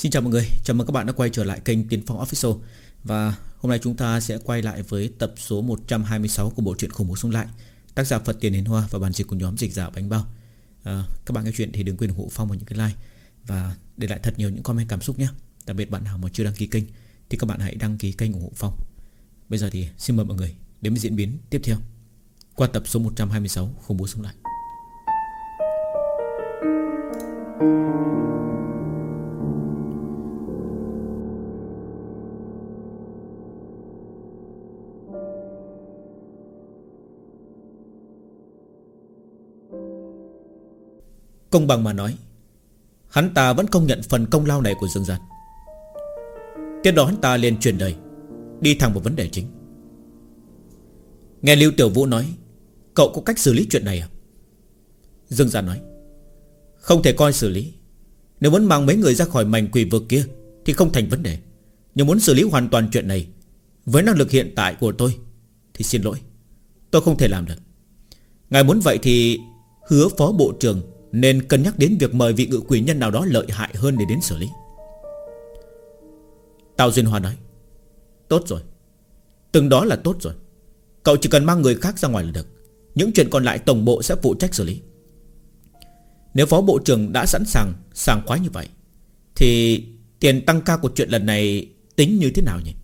Xin chào mọi người, chào mừng các bạn đã quay trở lại kênh Tiến Phong Official. Và hôm nay chúng ta sẽ quay lại với tập số 126 của bộ truyện Khủng Bố Sống Lại, tác giả Phật Tiền Hiền Hoa và bản dịch của nhóm Dịch Giả Bánh Bao. Các bạn nghe chuyện thì đừng quên ủng hộ Phong bằng những cái like và để lại thật nhiều những comment cảm xúc nhé. Đặc biệt bạn nào mà chưa đăng ký kênh thì các bạn hãy đăng ký kênh ủng hộ Phong. Bây giờ thì xin mời mọi người đến với diễn biến tiếp theo qua tập số 126 Khủng Bố Sống Lại. Công bằng mà nói, hắn ta vẫn công nhận phần công lao này của Dương Gian. Tiếp đó hắn ta liền chuyển đời, đi thẳng vào vấn đề chính. Nghe Lưu Tiểu Vũ nói, cậu có cách xử lý chuyện này à? Dương Gian nói, không thể coi xử lý. Nếu muốn mang mấy người ra khỏi mảnh quỷ vực kia thì không thành vấn đề. Nhưng muốn xử lý hoàn toàn chuyện này với năng lực hiện tại của tôi thì xin lỗi, tôi không thể làm được. Ngài muốn vậy thì hứa phó bộ trưởng nên cân nhắc đến việc mời vị ngự quỷ nhân nào đó lợi hại hơn để đến xử lý. Tào Duyên Hoa nói, tốt rồi, từng đó là tốt rồi. Cậu chỉ cần mang người khác ra ngoài là được. Những chuyện còn lại tổng bộ sẽ phụ trách xử lý. Nếu phó bộ trưởng đã sẵn sàng sảng khoái như vậy thì tiền tăng ca của chuyện lần này tính như thế nào nhỉ?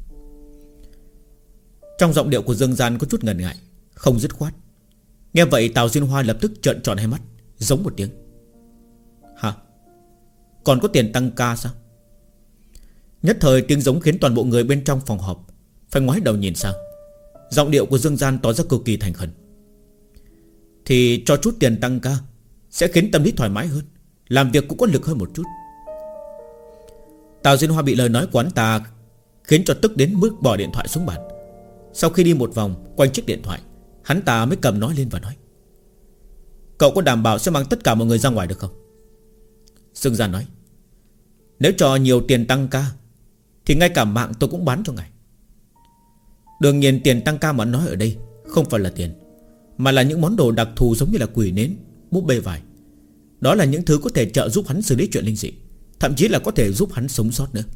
Trong giọng điệu của Dương Gian có chút ngần ngại, không dứt khoát. Nghe vậy Tào Duyên Hoa lập tức trợn tròn hai mắt, giống một tiếng. Hả? Còn có tiền tăng ca sao? Nhất thời tiếng giống khiến toàn bộ người bên trong phòng họp phải ngoái đầu nhìn sang. Giọng điệu của Dương Gian tỏ ra cực kỳ thành khẩn. Thì cho chút tiền tăng ca sẽ khiến tâm lý thoải mái hơn, làm việc cũng có lực hơn một chút. Tào Duyên Hoa bị lời nói của hắn ta khiến cho tức đến mức bỏ điện thoại xuống bàn. Sau khi đi một vòng quanh chiếc điện thoại, hắn ta mới cầm nó lên và nói, cậu có đảm bảo sẽ mang tất cả mọi người ra ngoài được không? Dương Gian nói, nếu cho nhiều tiền tăng ca thì ngay cả mạng tôi cũng bán cho ngài. Đương nhiên tiền tăng ca mà nói ở đây không phải là tiền, mà là những món đồ đặc thù giống như là quỷ nến, búp bê vải. Đó là những thứ có thể trợ giúp hắn xử lý chuyện linh dị, thậm chí là có thể giúp hắn sống sót nữa.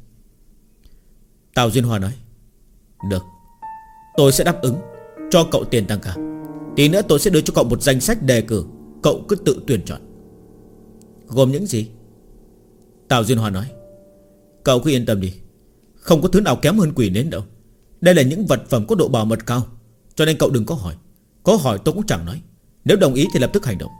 Tào Duyên Hoa nói, được, tôi sẽ đáp ứng cho cậu tiền tăng ca. Tí nữa tôi sẽ đưa cho cậu một danh sách đề cử, cậu cứ tự tuyển chọn. Gồm những gì? Tào Duyên Hoa nói, cậu cứ yên tâm đi, không có thứ nào kém hơn quỷ nến đâu. Đây là những vật phẩm có độ bảo mật cao, cho nên cậu đừng có hỏi. Có hỏi tôi cũng chẳng nói. Nếu đồng ý thì lập tức hành động.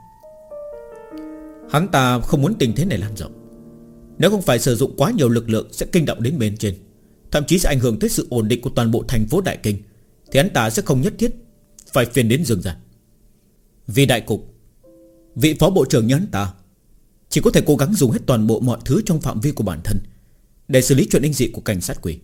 Hắn ta không muốn tình thế này lan rộng. Nếu không phải sử dụng quá nhiều lực lượng sẽ kinh động đến bên trên, thậm chí sẽ ảnh hưởng tới sự ổn định của toàn bộ thành phố Đại Kinh, thì hắn ta sẽ không nhất thiết phải phiền đến Dương Gian. Vì đại cục, vị phó bộ trưởng như hắn ta chỉ có thể cố gắng dùng hết toàn bộ mọi thứ trong phạm vi của bản thân để xử lý chuyện linh dị của cảnh sát quỷ.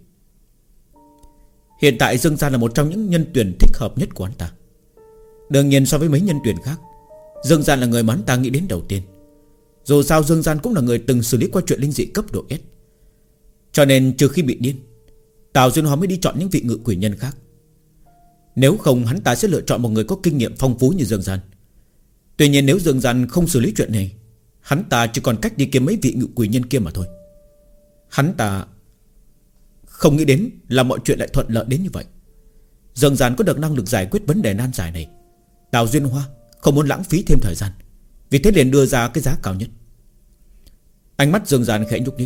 Hiện tại Dương Gian là một trong những nhân tuyển thích hợp nhất của hắn ta. Đương nhiên so với mấy nhân tuyển khác, Dương Gian là người mà hắn ta nghĩ đến đầu tiên. Dù sao Dương Gian cũng là người từng xử lý qua chuyện linh dị cấp độ S. Cho nên trừ khi bị điên, Tào Duyên Hoa mới đi chọn những vị ngự quỷ nhân khác. Nếu không hắn ta sẽ lựa chọn một người có kinh nghiệm phong phú như Dương Gian. Tuy nhiên nếu Dương Gian không xử lý chuyện này, hắn ta chỉ còn cách đi kiếm mấy vị ngự quỷ nhân kia mà thôi. Hắn ta không nghĩ đến là mọi chuyện lại thuận lợi đến như vậy. Dương Gian có được năng lực giải quyết vấn đề nan giải này. Tào Duyên Hoa không muốn lãng phí thêm thời gian, vì thế liền đưa ra cái giá cao nhất. Ánh mắt Dương Gian khẽ nhúc nhích.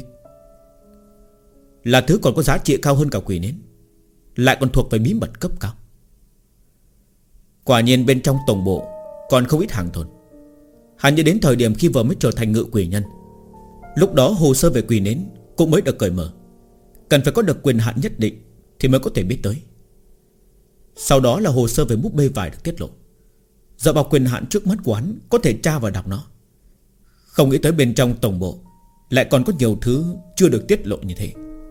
Là thứ còn có giá trị cao hơn cả quỷ nến, lại còn thuộc về bí mật cấp cao. Quả nhiên bên trong tổng bộ còn không ít hàng tồn. Hắn nhớ đến thời điểm khi vừa mới trở thành ngự quỷ nhân, lúc đó hồ sơ về quỷ nến cũng mới được cởi mở, cần phải có được quyền hạn nhất định thì mới có thể biết tới. Sau đó là hồ sơ về búp bê vải được tiết lộ. Dựa vào quyền hạn trước mắt của hắn có thể tra và đọc nó. Không nghĩ tới bên trong tổng bộ lại còn có nhiều thứ chưa được tiết lộ như thế.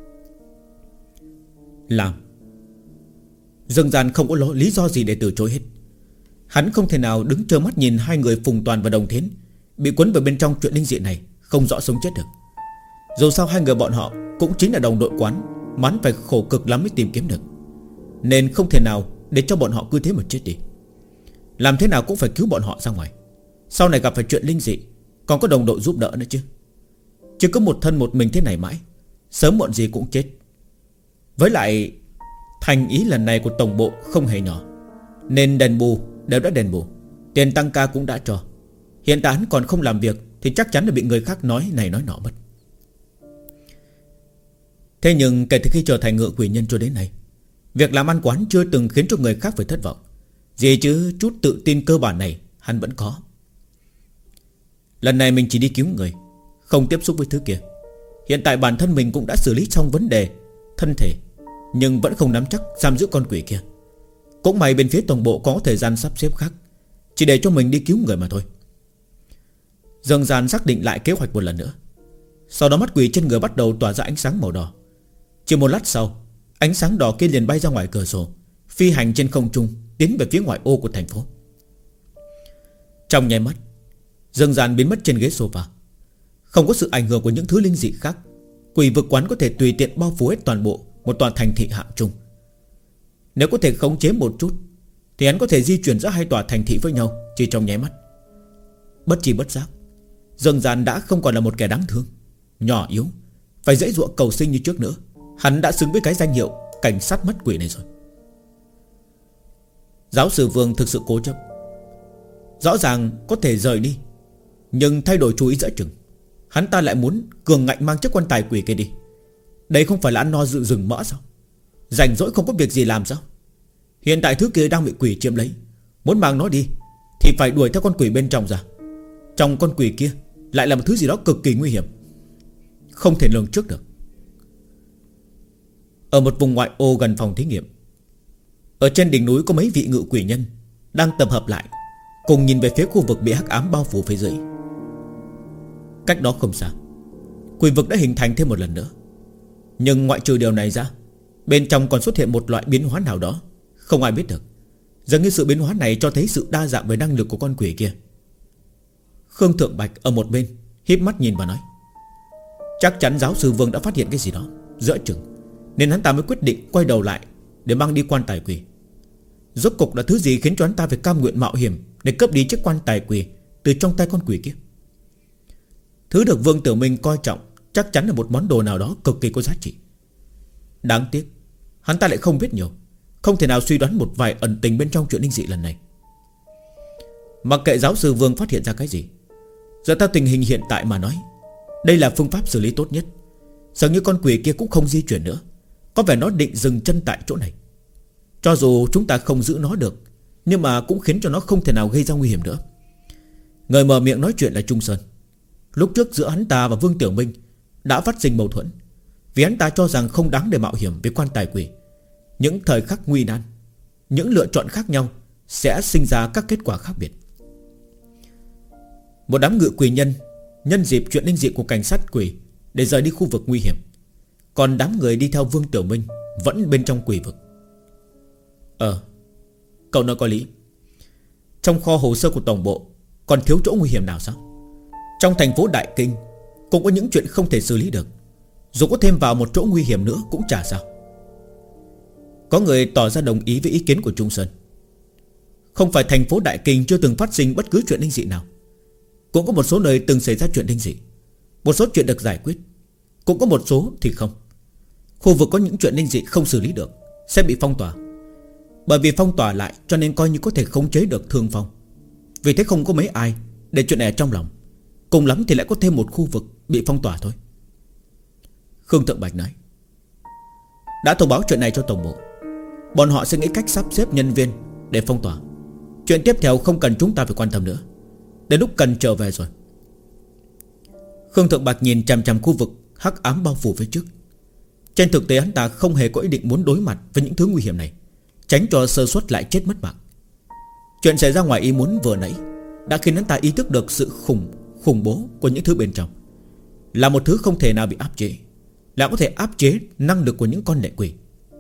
Làm Dương Gian không có lý do gì để từ chối hết. Hắn không thể nào đứng trơ mắt nhìn hai người Phùng Toàn và Đồng Thiến bị cuốn vào bên trong chuyện linh dị này, không rõ sống chết được. Dù sao hai người bọn họ cũng chính là đồng đội quán, mắn phải khổ cực lắm mới tìm kiếm được, nên không thể nào để cho bọn họ cứ thế mà chết đi. Làm thế nào cũng phải cứu bọn họ ra ngoài. Sau này gặp phải chuyện linh dị còn có đồng đội giúp đỡ nữa chứ. Chứ có một thân một mình thế này mãi, sớm muộn gì cũng chết. Với lại thành ý lần này của tổng bộ không hề nhỏ, nên đền bù đều đã đền bù, tiền tăng ca cũng đã cho. Hiện tại hắn còn không làm việc thì chắc chắn là bị người khác nói này nói nọ mất. Thế nhưng kể từ khi trở thành ngựa quỷ nhân cho đến nay, việc làm ăn của hắn chưa từng khiến cho người khác phải thất vọng. Gì chứ chút tự tin cơ bản này hắn vẫn có. Lần này mình chỉ đi cứu người, không tiếp xúc với thứ kia. Hiện tại bản thân mình cũng đã xử lý xong vấn đề thân thể, nhưng vẫn không nắm chắc giam giữ con quỷ kia. Cũng may bên phía tổng bộ có thời gian sắp xếp khác, chỉ để cho mình đi cứu người mà thôi. Dương Gian xác định lại kế hoạch một lần nữa. Sau đó mắt quỷ trên người bắt đầu tỏa ra ánh sáng màu đỏ. Chỉ một lát sau, ánh sáng đỏ kia liền bay ra ngoài cửa sổ, phi hành trên không trung, tiến về phía ngoại ô của thành phố. Trong nháy mắt, Dương Gian biến mất trên ghế sofa. Không có sự ảnh hưởng của những thứ linh dị khác, quỷ vực quán có thể tùy tiện bao phủ hết toàn bộ một tòa thành thị hạng trung. Nếu có thể khống chế một chút thì hắn có thể di chuyển giữa hai tòa thành thị với nhau chỉ trong nháy mắt. Bất chi bất giác, Dương Gian đã không còn là một kẻ đáng thương, nhỏ yếu, phải dễ dụa cầu sinh như trước nữa. Hắn đã xứng với cái danh hiệu cảnh sát mắt quỷ này rồi. Giáo sư Vương thực sự cố chấp. Rõ ràng có thể rời đi, nhưng thay đổi chú ý giữa chừng. Hắn ta lại muốn cường ngạnh mang chiếc quan tài quỷ kia đi. Đây không phải là ăn no dự rừng mỡ sao? Rảnh rỗi không có việc gì làm sao? Hiện tại thứ kia đang bị quỷ chiếm lấy, muốn mang nó đi thì phải đuổi theo con quỷ bên trong ra. Trong con quỷ kia lại là một thứ gì đó cực kỳ nguy hiểm, không thể lường trước được. Ở một vùng ngoại ô gần phòng thí nghiệm, ở trên đỉnh núi có mấy vị ngự quỷ nhân đang tập hợp lại, cùng nhìn về phía khu vực bị hắc ám bao phủ phía dưới. Cách đó không xa, quỷ vực đã hình thành thêm một lần nữa. Nhưng ngoại trừ điều này ra, bên trong còn xuất hiện một loại biến hóa nào đó, không ai biết được. Dường như sự biến hóa này cho thấy sự đa dạng về năng lực của con quỷ kia. Khương Thượng Bạch ở một bên híp mắt nhìn và nói: chắc chắn giáo sư Vương đã phát hiện cái gì đó giữa chừng, nên hắn ta mới quyết định quay đầu lại để mang đi quan tài quỷ. Rốt cục là thứ gì khiến cho hắn ta phải cam nguyện mạo hiểm để cướp đi chiếc quan tài quỷ từ trong tay con quỷ kia? Thứ được Vương Tử Minh coi trọng chắc chắn là một món đồ nào đó cực kỳ có giá trị. Đáng tiếc hắn ta lại không biết nhiều, không thể nào suy đoán một vài ẩn tình bên trong chuyện linh dị lần này. Mặc kệ giáo sư Vương phát hiện ra cái gì, dựa theo tình hình hiện tại mà nói, đây là phương pháp xử lý tốt nhất. Dường như con quỷ kia cũng không di chuyển nữa, có vẻ nó định dừng chân tại chỗ này. Cho dù chúng ta không giữ nó được, nhưng mà cũng khiến cho nó không thể nào gây ra nguy hiểm nữa. Người mở miệng nói chuyện là Trung Sơn. Lúc trước giữa hắn ta và Vương Tiểu Minh đã phát sinh mâu thuẫn, vì hắn ta cho rằng không đáng để mạo hiểm với quan tài quỷ. Những thời khắc nguy nan, những lựa chọn khác nhau sẽ sinh ra các kết quả khác biệt. Một đám ngự quỷ nhân nhân dịp chuyện linh dị của cảnh sát quỷ để rời đi khu vực nguy hiểm, còn đám người đi theo Vương Tiểu Minh vẫn bên trong quỷ vực. Cậu nói có lý. Trong kho hồ sơ của tổng bộ còn thiếu chỗ nguy hiểm nào sao? Trong thành phố Đại Kinh cũng có những chuyện không thể xử lý được, dù có thêm vào một chỗ nguy hiểm nữa cũng chả sao. Có người tỏ ra đồng ý với ý kiến của Trung Sơn. Không phải thành phố Đại Kinh chưa từng phát sinh bất cứ chuyện linh dị nào, cũng có một số nơi từng xảy ra chuyện linh dị. Một số chuyện được giải quyết, cũng có một số thì không. Khu vực có những chuyện linh dị không xử lý được sẽ bị phong tỏa. Bởi vì phong tỏa lại cho nên coi như có thể khống chế được thương phong. Vì thế không có mấy ai để chuyện này ở trong lòng. Cùng lắm thì lại có thêm một khu vực bị phong tỏa thôi. Khương Thượng Bạch nói: đã thông báo chuyện này cho tổng bộ, bọn họ sẽ nghĩ cách sắp xếp nhân viên để phong tỏa. Chuyện tiếp theo không cần chúng ta phải quan tâm nữa, đến lúc cần trở về rồi. Khương Thượng Bạch nhìn chằm chằm khu vực hắc ám bao phủ phía trước. Trên thực tế hắn ta không hề có ý định muốn đối mặt với những thứ nguy hiểm này, tránh cho sơ suất lại chết mất mạng. Chuyện xảy ra ngoài ý muốn vừa nãy đã khiến hắn ta ý thức được sự khủng bố của những thứ bên trong. Là một thứ không thể nào bị áp chế, là có thể áp chế năng lực của những con lệ quỷ,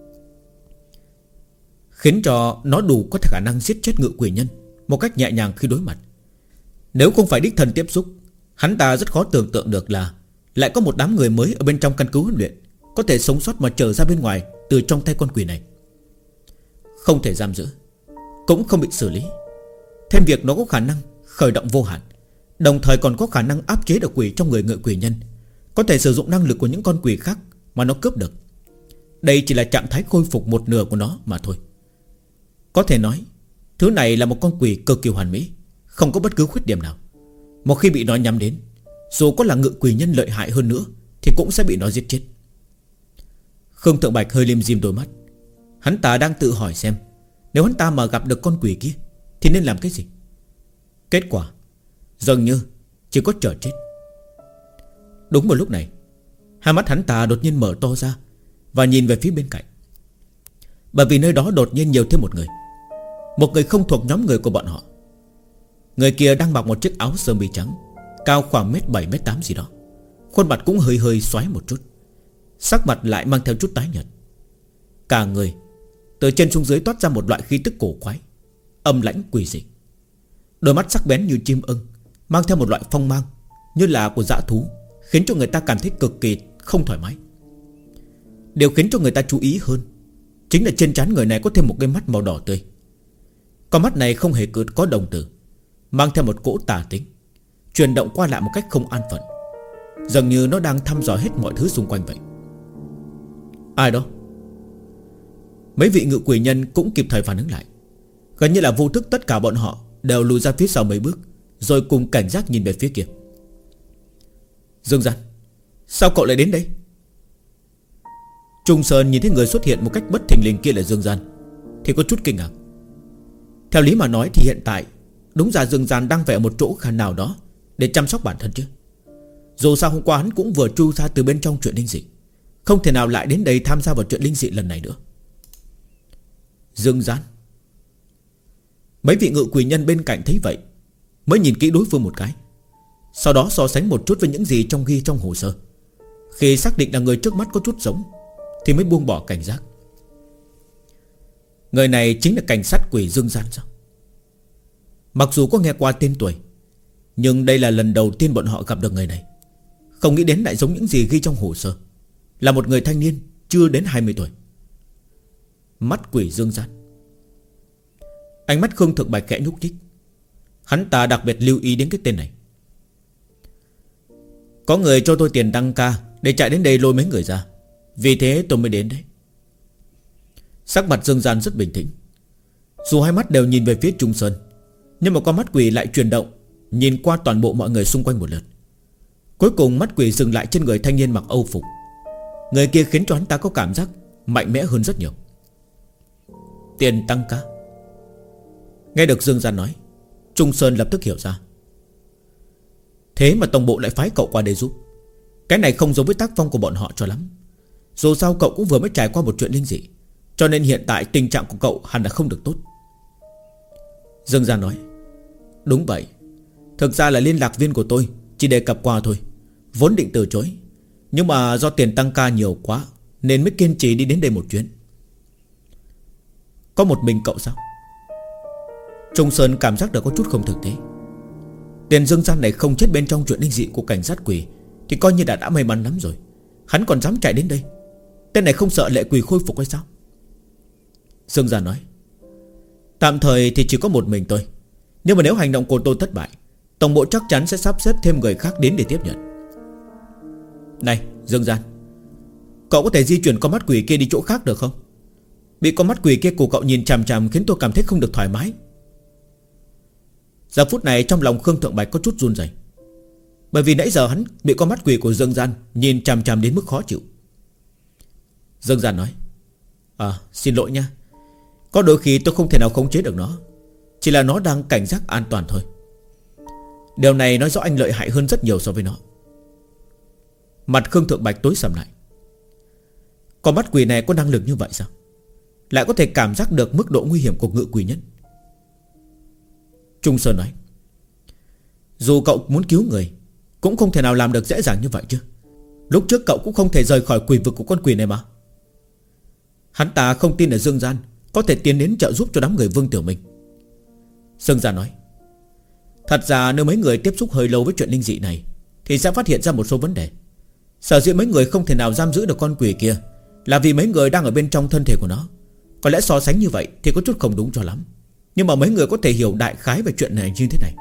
khiến cho nó đủ có khả năng giết chết ngự quỷ nhân một cách nhẹ nhàng khi đối mặt. Nếu không phải đích thân tiếp xúc, hắn ta rất khó tưởng tượng được là lại có một đám người mới ở bên trong căn cứ huấn luyện có thể sống sót mà trở ra bên ngoài từ trong tay con quỷ này. Không thể giam giữ, cũng không bị xử lý. Thêm việc nó có khả năng khởi động vô hạn, đồng thời còn có khả năng áp chế được quỷ trong người ngự quỷ nhân, có thể sử dụng năng lực của những con quỷ khác mà nó cướp được. Đây chỉ là trạng thái khôi phục một nửa của nó mà thôi. Có thể nói thứ này là một con quỷ cực kỳ hoàn mỹ, không có bất cứ khuyết điểm nào. Một khi bị nó nhắm đến, dù có là ngự quỷ nhân lợi hại hơn nữa thì cũng sẽ bị nó giết chết. Khương Thượng Bạch hơi lim dim đôi mắt. Hắn ta đang tự hỏi xem nếu hắn ta mà gặp được con quỷ kia thì nên làm cái gì. Kết quả dường như chỉ có chờ chết. Đúng vào lúc này, hai mắt hắn ta đột nhiên mở to ra và nhìn về phía bên cạnh. Bởi vì nơi đó đột nhiên nhiều thêm một người. Một người không thuộc nhóm người của bọn họ. Người kia đang mặc một chiếc áo sơ mi trắng, cao khoảng 1m7 1m8 gì đó. Khuôn mặt cũng hơi hơi xoáy một chút, sắc mặt lại mang theo chút tái nhợt. Cả người từ trên xuống dưới toát ra một loại khí tức cổ quái, âm lãnh quỷ dị. Đôi mắt sắc bén như chim ưng, mang theo một loại phong mang như là của dã thú, khiến cho người ta cảm thấy cực kỳ không thoải mái. Điều khiến cho người ta chú ý hơn chính là trên trán người này có thêm một cái mắt màu đỏ tươi. Con mắt này không hề có đồng tử, mang theo một cỗ tà tính, chuyển động qua lại một cách không an phận, dường như nó đang thăm dò hết mọi thứ xung quanh vậy. Ai đó? Mấy vị ngự quỷ nhân cũng kịp thời phản ứng lại. Gần như là vô thức tất cả bọn họ đều lùi ra phía sau mấy bước, rồi cùng cảnh giác nhìn về phía kia. Dương Gian, sao cậu lại đến đây? Trung Sơn nhìn thấy người xuất hiện một cách bất thình lình kia là Dương Gian thì có chút kinh ngạc. Theo lý mà nói thì hiện tại đúng ra Dương Gian đang về một chỗ khả nào đó để chăm sóc bản thân chứ. Dù sao hôm qua hắn cũng vừa chui ra từ bên trong chuyện linh dị, không thể nào lại đến đây tham gia vào chuyện linh dị lần này nữa. Dương Gian. Mấy vị ngự quỷ nhân bên cạnh thấy vậy mới nhìn kỹ đối phương một cái, sau đó so sánh một chút với những gì ghi trong hồ sơ. Khi xác định là người trước mắt có chút giống thì mới buông bỏ cảnh giác. Người này chính là cảnh sát quỷ Dương Gian sao? Mặc dù có nghe qua tên tuổi, nhưng đây là lần đầu tiên bọn họ gặp được người này. Không nghĩ đến lại giống những gì ghi trong hồ sơ, là một người thanh niên chưa đến 20 tuổi. Mắt quỷ Dương Gian. Ánh mắt Khương Thượng Bạch khẽ nhúc nhích. Hắn ta đặc biệt lưu ý đến cái tên này. Có người cho tôi tiền đăng ca để chạy đến đây lôi mấy người ra, vì thế tôi mới đến đấy. Sắc mặt Dương Gian rất bình tĩnh. Dù hai mắt đều nhìn về phía Trung Sơn, nhưng mà con mắt quỷ lại chuyển động, nhìn qua toàn bộ mọi người xung quanh một lượt. Cuối cùng mắt quỷ dừng lại trên người thanh niên mặc âu phục. Người kia khiến cho hắn ta có cảm giác mạnh mẽ hơn rất nhiều. Tiền tăng ca. Nghe được Dương Gian nói, Trung Sơn lập tức hiểu ra. Thế mà tổng bộ lại phái cậu qua đây giúp. Cái này không giống với tác phong của bọn họ cho lắm. Dù sao cậu cũng vừa mới trải qua một chuyện linh dị, cho nên hiện tại tình trạng của cậu hẳn là không được tốt. Dương Gian nói. Đúng vậy, thực ra là liên lạc viên của tôi chỉ đề cập qua thôi, vốn định từ chối, nhưng mà do tiền tăng ca nhiều quá nên mới kiên trì đi đến đây một chuyến. Có một mình cậu sao? Trung Sơn cảm giác được có chút không thực tế. Tiền Dương Gian này không chết bên trong chuyện linh dị của cảnh sát quỷ thì coi như đã may mắn lắm rồi. Hắn còn dám chạy đến đây. Tên này không sợ lệ quỷ khôi phục hay sao? Dương Gian nói. Tạm thời thì chỉ có một mình tôi, nhưng mà nếu hành động của tôi thất bại, tổng bộ chắc chắn sẽ sắp xếp thêm người khác đến để tiếp nhận. Này Dương Gian, cậu có thể di chuyển con mắt quỷ kia đi chỗ khác được không? Bị con mắt quỷ kia của cậu nhìn chằm chằm khiến tôi cảm thấy không được thoải mái. Giờ phút này trong lòng Khương Thượng Bạch có chút run rẩy, bởi vì nãy giờ hắn bị con mắt quỷ của Dương Gian nhìn chằm chằm đến mức khó chịu. Dương Gian nói. Xin lỗi nha, có đôi khi tôi không thể nào khống chế được nó, chỉ là nó đang cảnh giác an toàn thôi. Điều này nói rõ anh lợi hại hơn rất nhiều so với nó. Mặt Khương Thượng Bạch tối sầm lại. Con mắt quỷ này có năng lực như vậy sao? Lại có thể cảm giác được mức độ nguy hiểm của ngự quỷ nhân. Trung Sơn nói. Dù cậu muốn cứu người cũng không thể nào làm được dễ dàng như vậy chứ. Lúc trước cậu cũng không thể rời khỏi quỷ vực của con quỷ này mà. Hắn ta không tin là Dương Gian có thể tiến đến trợ giúp cho đám người Vương Tiểu Minh. Dương Gian nói. Thật ra nếu mấy người tiếp xúc hơi lâu với chuyện linh dị này thì sẽ phát hiện ra một số vấn đề. Sở dĩ mấy người không thể nào giam giữ được con quỷ kia là vì mấy người đang ở bên trong thân thể của nó. Có lẽ so sánh như vậy thì có chút không đúng cho lắm, nhưng mà mấy người có thể hiểu đại khái về chuyện này như thế này.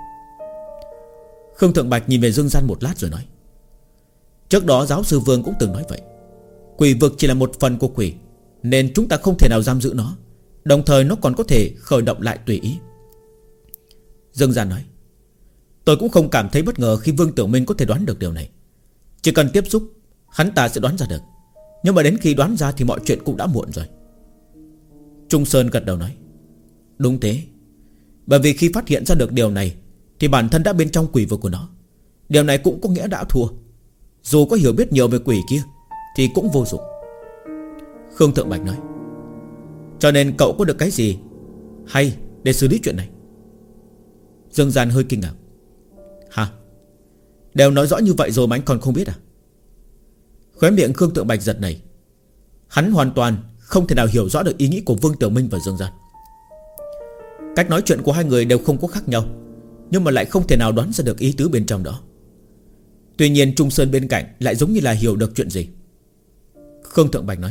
Khương Thượng Bạch nhìn về Dương Gian một lát rồi nói. Trước đó giáo sư Vương cũng từng nói vậy. Quỷ vực chỉ là một phần của quỷ, nên chúng ta không thể nào giam giữ nó. Đồng thời nó còn có thể khởi động lại tùy ý. Dương Gian nói: Tôi cũng không cảm thấy bất ngờ khi Vương Tiểu Minh có thể đoán được điều này. Chỉ cần tiếp xúc, hắn ta sẽ đoán ra được. Nhưng mà đến khi đoán ra thì mọi chuyện cũng đã muộn rồi. Trung Sơn gật đầu nói: Đúng thế. Bởi vì khi phát hiện ra được điều này thì bản thân đã bên trong quỷ vực của nó. Điều này cũng có nghĩa đã thua. Dù có hiểu biết nhiều về quỷ kia thì cũng vô dụng. Khương Thượng Bạch nói: Cho nên cậu có được cái gì hay để xử lý chuyện này? Dương Gian hơi kinh ngạc: Hả? Đều nói rõ như vậy rồi mà anh còn không biết à? Khóe miệng Khương Thượng Bạch giật này. Hắn hoàn toàn không thể nào hiểu rõ được ý nghĩ của Vương Tiểu Minh và Dương Gian. Cách nói chuyện của hai người đều không có khác nhau, nhưng mà lại không thể nào đoán ra được ý tứ bên trong đó. Tuy nhiên Trung Sơn bên cạnh lại giống như là hiểu được chuyện gì. Khương Thượng Bạch nói: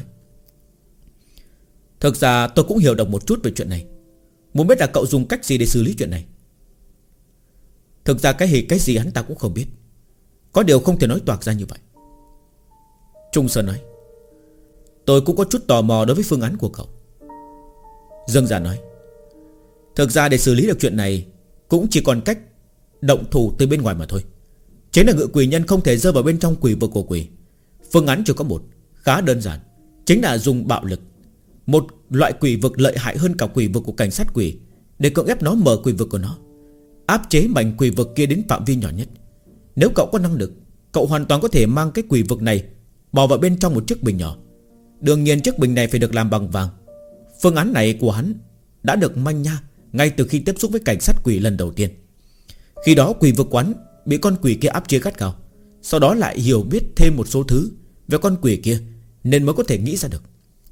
Thực ra tôi cũng hiểu được một chút về chuyện này. Muốn biết là cậu dùng cách gì để xử lý chuyện này. Thực ra cái gì hắn ta cũng không biết. Có điều không thể nói toạc ra như vậy. Trung Sơn nói: Tôi cũng có chút tò mò đối với phương án của cậu. Dương Giả nói: Thực ra để xử lý được chuyện này cũng chỉ còn cách động thủ từ bên ngoài mà thôi. Chính là ngự quỷ nhân không thể rơi vào bên trong quỷ vực của quỷ. Phương án chỉ có một, khá đơn giản, chính là dùng bạo lực. Một loại quỷ vực lợi hại hơn cả quỷ vực của cảnh sát quỷ, để cưỡng ép nó mở quỷ vực của nó, áp chế mảnh quỷ vực kia đến phạm vi nhỏ nhất. Nếu cậu có năng lực, cậu hoàn toàn có thể mang cái quỷ vực này bỏ vào bên trong một chiếc bình nhỏ. Đương nhiên chiếc bình này phải được làm bằng vàng. Phương án này của hắn đã được manh nha ngay từ khi tiếp xúc với cảnh sát quỷ lần đầu tiên. Khi đó quỷ vực quán bị con quỷ kia áp chế gắt gao, sau đó lại hiểu biết thêm một số thứ về con quỷ kia, nên mới có thể nghĩ ra được.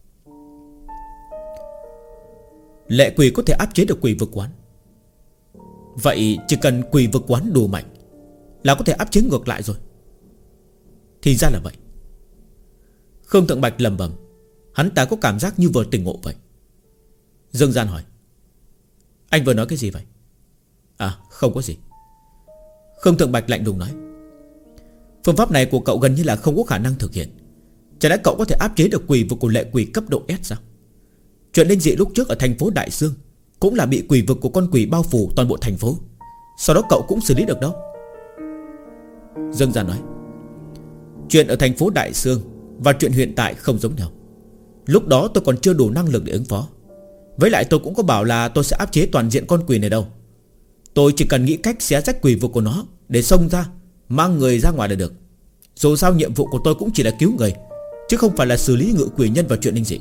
Lệ quỷ có thể áp chế được quỷ vực quán. Vậy chỉ cần quỷ vực quán đủ mạnh là có thể áp chế ngược lại rồi. Thì ra là vậy. Khương Thượng Bạch lẩm bẩm. Hắn ta có cảm giác như vừa tỉnh ngộ vậy. Dương Gian hỏi: Anh vừa nói cái gì vậy? À không có gì. Khương Thượng Bạch lạnh lùng nói: Phương pháp này của cậu gần như là không có khả năng thực hiện. Chả lẽ cậu có thể áp chế được quỷ vực của lệ quỷ cấp độ S sao? Chuyện linh dị lúc trước ở thành phố Đại Sương cũng là bị quỷ vực của con quỷ bao phủ toàn bộ thành phố. Sau đó cậu cũng xử lý được đâu. Dương Gian nói: Chuyện ở thành phố Đại Sương và chuyện hiện tại không giống nhau. Lúc đó tôi còn chưa đủ năng lực để ứng phó. Với lại tôi cũng có bảo là tôi sẽ áp chế toàn diện con quỷ này đâu. Tôi chỉ cần nghĩ cách xé rách quỷ vực của nó để xông ra, mang người ra ngoài là được. Dù sao nhiệm vụ của tôi cũng chỉ là cứu người, chứ không phải là xử lý ngự quỷ nhân và chuyện linh dị.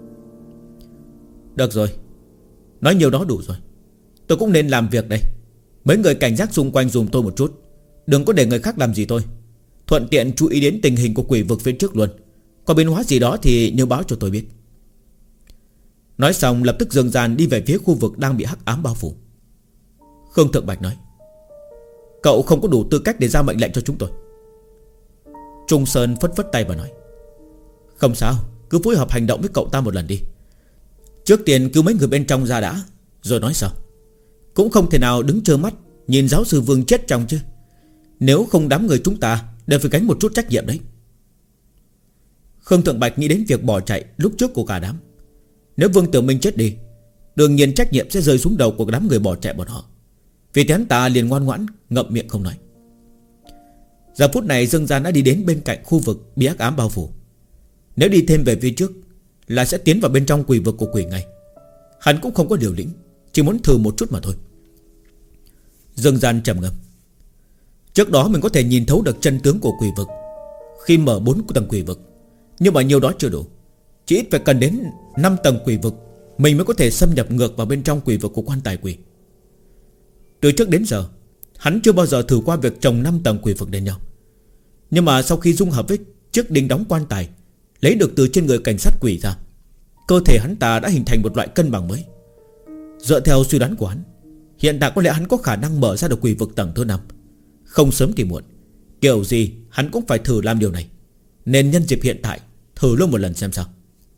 Được rồi, nói nhiều đó đủ rồi. Tôi cũng nên làm việc đây. Mấy người cảnh giác xung quanh dùm tôi một chút, đừng có để người khác làm gì tôi. Thuận tiện chú ý đến tình hình của quỷ vực phía trước luôn. Có biến hóa gì đó thì nhớ báo cho tôi biết. Nói xong lập tức Dương Gian đi về phía khu vực đang bị hắc ám bao phủ. Khương Thượng Bạch nói: Cậu không có đủ tư cách để ra mệnh lệnh cho chúng tôi. Trung Sơn phất phất tay và nói: Không sao, cứ phối hợp hành động với cậu ta một lần đi. Trước tiên cứu mấy người bên trong ra đã, rồi nói sau. Cũng không thể nào đứng trơ mắt nhìn giáo sư Vương chết trong chứ. Nếu không đám người chúng ta đều phải gánh một chút trách nhiệm đấy. Khương Thượng Bạch nghĩ đến việc bỏ chạy lúc trước của cả đám. Nếu Vương Tiểu Minh chết đi, đương nhiên trách nhiệm sẽ rơi xuống đầu của đám người bỏ chạy bọn họ. Vì thế hắn ta liền ngoan ngoãn ngậm miệng không nói. Giờ phút này Dương Gian đã đi đến bên cạnh khu vực bị hắc ám bao phủ. Nếu đi thêm về phía trước là sẽ tiến vào bên trong quỷ vực của quỷ ngay. Hắn cũng không có điều lĩnh, chỉ muốn thử một chút mà thôi. Dương Gian trầm ngâm. Trước đó mình có thể nhìn thấu được chân tướng của quỷ vực khi mở 4 tầng quỷ vực, nhưng mà nhiều đó chưa đủ. Chỉ ít phải cần đến 5 tầng quỷ vực mình mới có thể xâm nhập ngược vào bên trong quỷ vực của quan tài quỷ. Từ trước đến giờ hắn chưa bao giờ thử qua việc trồng 5 tầng quỷ vực lên nhau. Nhưng mà sau khi dung hợp với chiếc đinh đóng quan tài lấy được từ trên người cảnh sát quỷ ra, cơ thể hắn ta đã hình thành một loại cân bằng mới. Dựa theo suy đoán của hắn, hiện tại có lẽ hắn có khả năng mở ra được quỷ vực tầng thứ 5. Không sớm thì muộn, kiểu gì hắn cũng phải thử làm điều này. Nên nhân dịp hiện tại thử luôn một lần xem sao.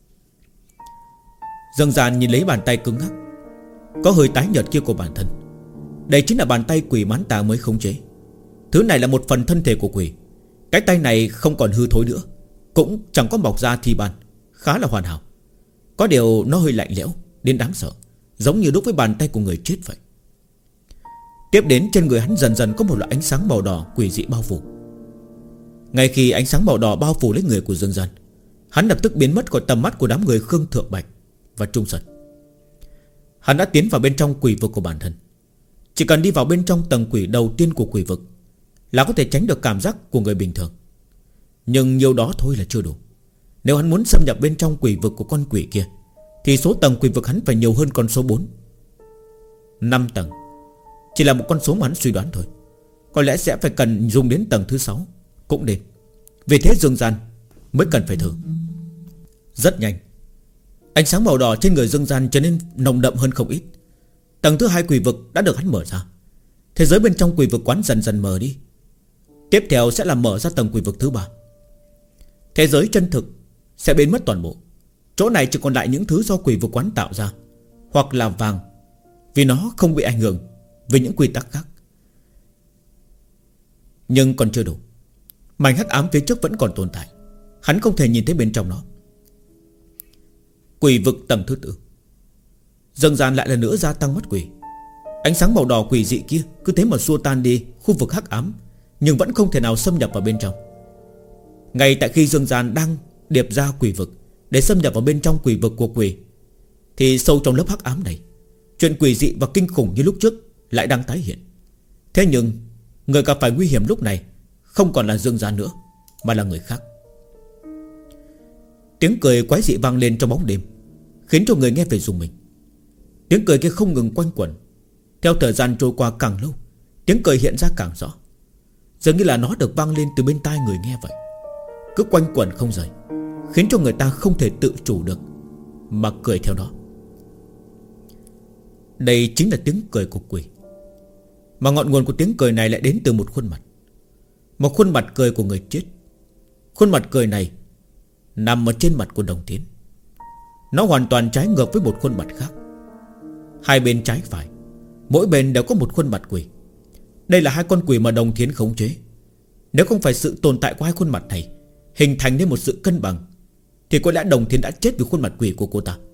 Dương Gian nhìn lấy bàn tay cứng ngắc có hơi tái nhợt kia của bản thân. Đây chính là bàn tay quỷ mãn tà mới khống chế. Thứ này là một phần thân thể của quỷ. Cái tay này không còn hư thối nữa, cũng chẳng có mọc ra thì bàn, khá là hoàn hảo. Có điều nó hơi lạnh lẽo đến đáng sợ, giống như đúc với bàn tay của người chết vậy. Tiếp đến trên người hắn dần dần có một loại ánh sáng màu đỏ quỷ dị bao phủ. Ngay khi ánh sáng màu đỏ bao phủ lấy người của Dương Gian, hắn lập tức biến mất khỏi tầm mắt của đám người Khương Thượng Bạch và Trung Sơn. Hắn đã tiến vào bên trong quỷ vực của bản thân. Chỉ cần đi vào bên trong tầng quỷ đầu tiên của quỷ vực là có thể tránh được cảm giác của người bình thường. Nhưng nhiều đó thôi là chưa đủ. Nếu hắn muốn xâm nhập bên trong quỷ vực của con quỷ kia thì số tầng quỷ vực hắn phải nhiều hơn con số 4. 5 tầng chỉ là một con số mà hắn suy đoán thôi. Có lẽ sẽ phải cần dùng đến tầng thứ 6 cũng nên. Vì thế Dương Gian mới cần phải thử. Rất nhanh, ánh sáng màu đỏ trên người Dương Gian trở nên nồng đậm hơn không ít. Tầng thứ 2 quỷ vực đã được hắn mở ra. Thế giới bên trong quỷ vực quán dần dần mờ đi. Tiếp theo sẽ là mở ra tầng quỷ vực thứ 3. Thế giới chân thực sẽ biến mất toàn bộ. Chỗ này chỉ còn lại những thứ do quỷ vực quán tạo ra, hoặc là vàng, vì nó không bị ảnh hưởng vì những quy tắc khác. Nhưng còn chưa đủ. Mảnh hắc ám phía trước vẫn còn tồn tại. Hắn không thể nhìn thấy bên trong nó. Quỷ vực tầng thứ 4. Dương Gian lại lần nữa gia tăng mắt quỷ. Ánh sáng màu đỏ quỷ dị kia cứ thế mà xua tan đi khu vực hắc ám, nhưng vẫn không thể nào xâm nhập vào bên trong. Ngay tại khi Dương Gian đang điệp ra quỷ vực để xâm nhập vào bên trong quỷ vực của quỷ, thì sâu trong lớp hắc ám này, chuyện quỷ dị và kinh khủng như lúc trước lại đang tái hiện. Thế nhưng người gặp phải nguy hiểm lúc này không còn là Dương Gian nữa, mà là người khác. Tiếng cười quái dị vang lên trong bóng đêm, khiến cho người nghe phải rùng mình. Tiếng cười kia không ngừng quanh quẩn. Theo thời gian trôi qua càng lâu, tiếng cười hiện ra càng rõ, dường như là nó được vang lên từ bên tai người nghe vậy, cứ quanh quẩn không rời, khiến cho người ta không thể tự chủ được mà cười theo nó. Đây chính là tiếng cười của quỷ. Mà ngọn nguồn của tiếng cười này lại đến từ một khuôn mặt. Một khuôn mặt cười của người chết. Khuôn mặt cười này nằm ở trên mặt của Đồng Tiến. Nó hoàn toàn trái ngược với một khuôn mặt khác. Hai bên trái phải, mỗi bên đều có một khuôn mặt quỷ. Đây là hai con quỷ mà Đồng Tiến khống chế. Nếu không phải sự tồn tại của hai khuôn mặt này hình thành nên một sự cân bằng, thì có lẽ Đồng Tiến đã chết vì khuôn mặt quỷ của cô ta.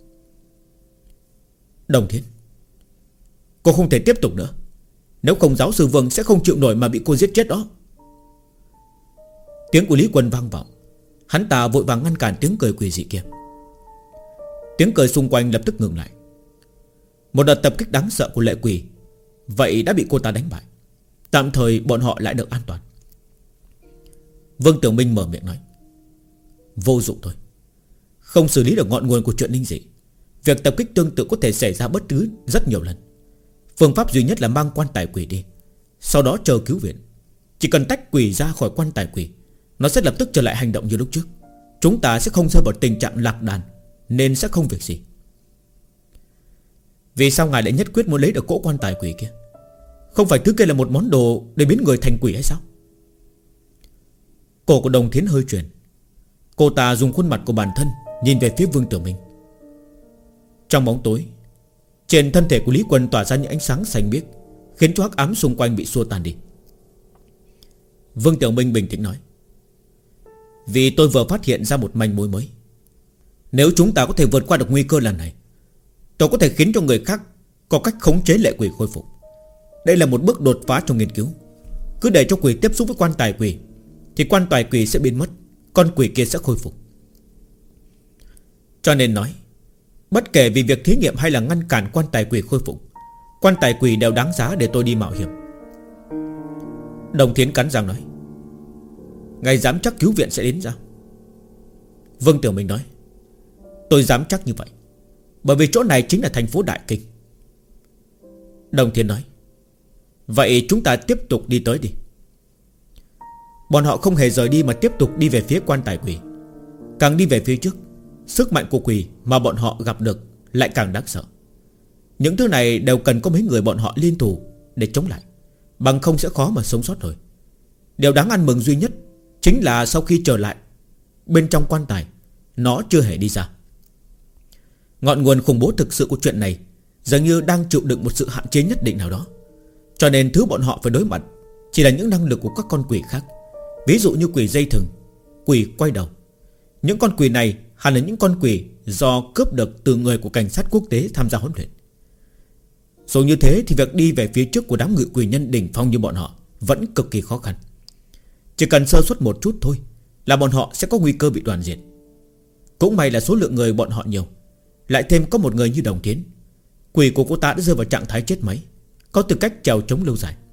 Đồng Tiến, cô không thể tiếp tục nữa. Nếu không giáo sư Vương sẽ không chịu nổi mà bị cô giết chết đó. Tiếng của Lý Quân vang vọng. Hắn ta vội vàng ngăn cản tiếng cười quỷ dị kia. Tiếng cười xung quanh lập tức ngừng lại. Một đợt tập kích đáng sợ của lệ quỷ vậy đã bị cô ta đánh bại. Tạm thời bọn họ lại được an toàn. Vương Tiểu Minh mở miệng nói: vô dụng thôi. Không xử lý được ngọn nguồn của chuyện linh dị, việc tập kích tương tự có thể xảy ra bất cứ rất nhiều lần. Phương pháp duy nhất là mang quan tài quỷ đi, sau đó chờ cứu viện. Chỉ cần tách quỷ ra khỏi quan tài quỷ, nó sẽ lập tức trở lại hành động như lúc trước. Chúng ta sẽ không rơi vào tình trạng lạc đàn, nên sẽ không việc gì. Vì sao ngài lại nhất quyết muốn lấy được cỗ quan tài quỷ kia? Không phải thứ kia là một món đồ để biến người thành quỷ hay sao? Cổ của Đồng Thiến hơi chuyển. Cô ta dùng khuôn mặt của bản thân nhìn về phía Vương Tiểu Minh. Trong bóng tối, trên thân thể của Lý Quân tỏa ra những ánh sáng xanh biếc, khiến cho hắc ám xung quanh bị xua tan đi. Vương Tiểu Minh bình tĩnh nói: vì tôi vừa phát hiện ra một manh mối mới. Nếu chúng ta có thể vượt qua được nguy cơ lần này, tôi có thể khiến cho người khác có cách khống chế lệ quỷ khôi phục. Đây là một bước đột phá trong nghiên cứu. Cứ để cho quỷ tiếp xúc với quan tài quỷ, thì quan tài quỷ sẽ biến mất, con quỷ kia sẽ khôi phục. Cho nên nói, bất kể vì việc thí nghiệm hay là ngăn cản quan tài quỷ khôi phục, quan tài quỷ đều đáng giá để tôi đi mạo hiểm. Đồng Thiến cắn răng nói: ngài dám chắc cứu viện sẽ đến sao? Vương Tiểu Minh nói: tôi dám chắc như vậy, bởi vì chỗ này chính là thành phố Đại Kinh. Đồng Thiến nói: vậy chúng ta tiếp tục đi tới đi. Bọn họ không hề rời đi mà tiếp tục đi về phía quan tài quỷ. Càng đi về phía trước, sức mạnh của quỷ mà bọn họ gặp được lại càng đáng sợ. Những thứ này đều cần có mấy người bọn họ liên thủ để chống lại, bằng không sẽ khó mà sống sót rồi. Điều đáng ăn mừng duy nhất chính là sau khi trở lại bên trong quan tài, nó chưa hề đi ra. Ngọn nguồn khủng bố thực sự của chuyện này dường như đang chịu đựng một sự hạn chế nhất định nào đó. Cho nên thứ bọn họ phải đối mặt chỉ là những năng lực của các con quỷ khác. Ví dụ như quỷ dây thừng, quỷ quay đầu. Những con quỷ này hẳn là những con quỷ do cướp được từ người của cảnh sát quốc tế tham gia huấn luyện. Dù như thế thì việc đi về phía trước của đám ngự quỷ nhân đỉnh phong như bọn họ vẫn cực kỳ khó khăn. Chỉ cần sơ suất một chút thôi là bọn họ sẽ có nguy cơ bị đoàn diệt. Cũng may là số lượng người bọn họ nhiều, lại thêm có một người như Đồng Tiến. Quỷ của cô ta đã rơi vào trạng thái chết máy, có tư cách chèo chống lâu dài.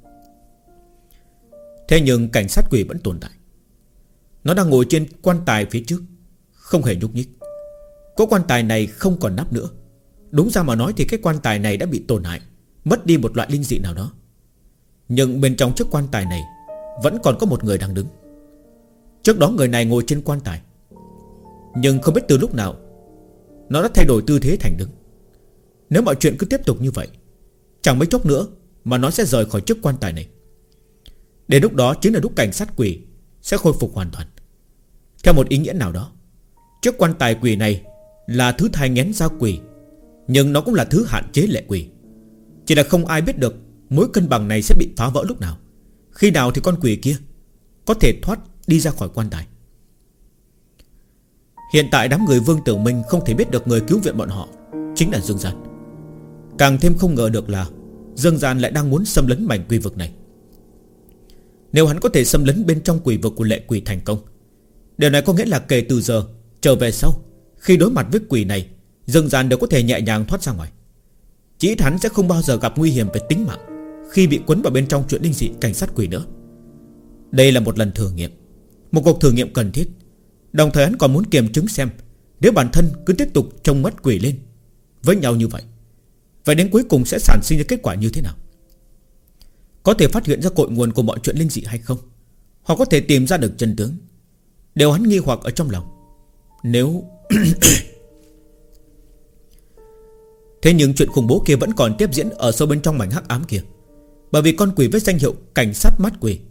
Thế nhưng cảnh sát quỷ vẫn tồn tại. Nó đang ngồi trên quan tài phía trước, không hề nhúc nhích. Có quan tài này không còn nắp nữa. Đúng ra mà nói thì cái quan tài này đã bị tổn hại, mất đi một loại linh dị nào đó. Nhưng bên trong chiếc quan tài này vẫn còn có một người đang đứng. Trước đó người này ngồi trên quan tài, nhưng không biết từ lúc nào nó đã thay đổi tư thế thành đứng. Nếu mọi chuyện cứ tiếp tục như vậy, chẳng mấy chốc nữa mà nó sẽ rời khỏi chiếc quan tài này. Đến lúc đó chính là lúc cảnh sát quỷ sẽ khôi phục hoàn toàn. Theo một ý nghĩa nào đó, chiếc quan tài quỷ này là thứ thai nghén ra quỷ, nhưng nó cũng là thứ hạn chế lệ quỷ. Chỉ là không ai biết được mối cân bằng này sẽ bị phá vỡ lúc nào, khi nào thì con quỷ kia có thể thoát đi ra khỏi quan tài. Hiện tại đám người Vương Tử Minh không thể biết được người cứu viện bọn họ chính là Dương Gian. Càng thêm không ngờ được là Dương Gian lại đang muốn xâm lấn mảnh quỷ vực này. Nếu hắn có thể xâm lấn bên trong quỷ vực của lệ quỷ thành công, điều này có nghĩa là kể từ giờ trở về sau, khi đối mặt với quỷ này, Dương Gian đều có thể nhẹ nhàng thoát ra ngoài. Chỉ ít hắn sẽ không bao giờ gặp nguy hiểm về tính mạng khi bị quấn vào bên trong chuyện linh dị cảnh sát quỷ nữa. Đây là một lần thử nghiệm, một cuộc thử nghiệm cần thiết. Đồng thời hắn còn muốn kiểm chứng xem nếu bản thân cứ tiếp tục trông mắt quỷ lên với nhau như vậy, vậy đến cuối cùng sẽ sản sinh ra kết quả như thế nào? Có thể phát hiện ra cội nguồn của mọi chuyện linh dị hay không, hoặc có thể tìm ra được chân tướng? Đều hắn nghi hoặc ở trong lòng. Nếu thế nhưng chuyện khủng bố kia vẫn còn tiếp diễn ở sâu bên trong mảnh hắc ám kia, bởi vì con quỷ với danh hiệu cảnh sát mắt quỷ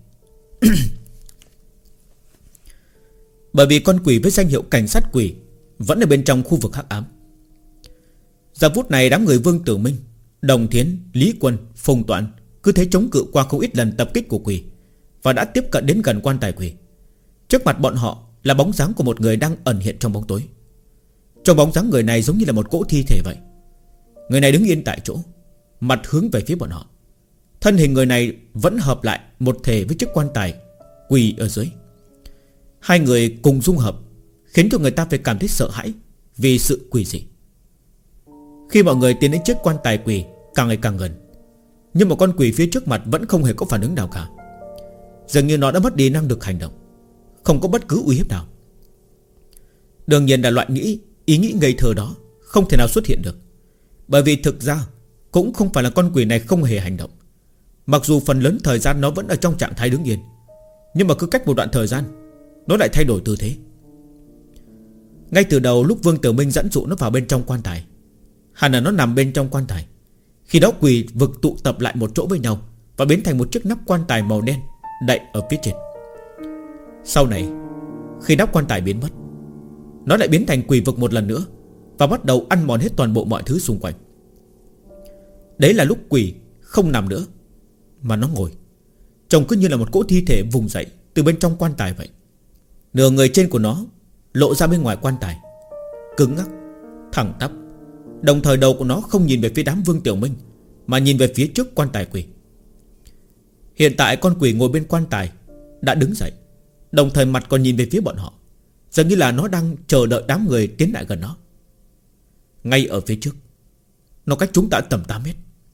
bởi vì con quỷ với danh hiệu cảnh sát quỷ vẫn ở bên trong khu vực hắc ám. Giờ phút này đám người Vương Tử Minh, Đồng Thiến, Lý Quân, Phùng Toạn cứ thế chống cự qua không ít lần tập kích của quỷ, và đã tiếp cận đến gần quan tài quỷ. Trước mặt bọn họ là bóng dáng của một người đang ẩn hiện trong bóng tối. Trong bóng dáng người này giống như là một cỗ thi thể vậy. Người này đứng yên tại chỗ, mặt hướng về phía bọn họ. Thân hình người này vẫn hợp lại một thể với chiếc quan tài quỷ ở dưới. Hai người cùng dung hợp, khiến cho người ta phải cảm thấy sợ hãi vì sự quỷ dị. Khi mọi người tiến đến chiếc quan tài quỷ càng ngày càng gần, nhưng một con quỷ phía trước mặt vẫn không hề có phản ứng nào cả. Dường như nó đã mất đi năng lực hành động, không có bất cứ uy hiếp nào. Đương nhiên là loại ý nghĩ ngây thơ đó không thể nào xuất hiện được, bởi vì thực ra cũng không phải là con quỷ này không hề hành động. Mặc dù phần lớn thời gian nó vẫn ở trong trạng thái đứng yên, nhưng mà cứ cách một đoạn thời gian nó lại thay đổi tư thế. Ngay từ đầu lúc Vương Tử Minh dẫn dụ nó vào bên trong quan tài, hẳn là nó nằm bên trong quan tài. Khi đó quỷ vực tụ tập lại một chỗ với nhau và biến thành một chiếc nắp quan tài màu đen đậy ở phía trên. Sau này khi nắp quan tài biến mất, nó lại biến thành quỷ vực một lần nữa và bắt đầu ăn mòn hết toàn bộ mọi thứ xung quanh. Đấy là lúc quỷ không nằm nữa, mà nó ngồi, trông cứ như là một cỗ thi thể vùng dậy từ bên trong quan tài vậy. Nửa người trên của nó lộ ra bên ngoài quan tài, cứng ngắc, thẳng tắp. Đồng thời đầu của nó không nhìn về phía đám Vương Tiểu Minh, mà nhìn về phía trước quan tài quỷ. Hiện tại con quỷ ngồi bên quan tài đã đứng dậy, đồng thời mặt còn nhìn về phía bọn họ, dường như là nó đang chờ đợi đám người tiến lại gần nó. Ngay ở phía trước, nó cách chúng ta tầm 8 mét.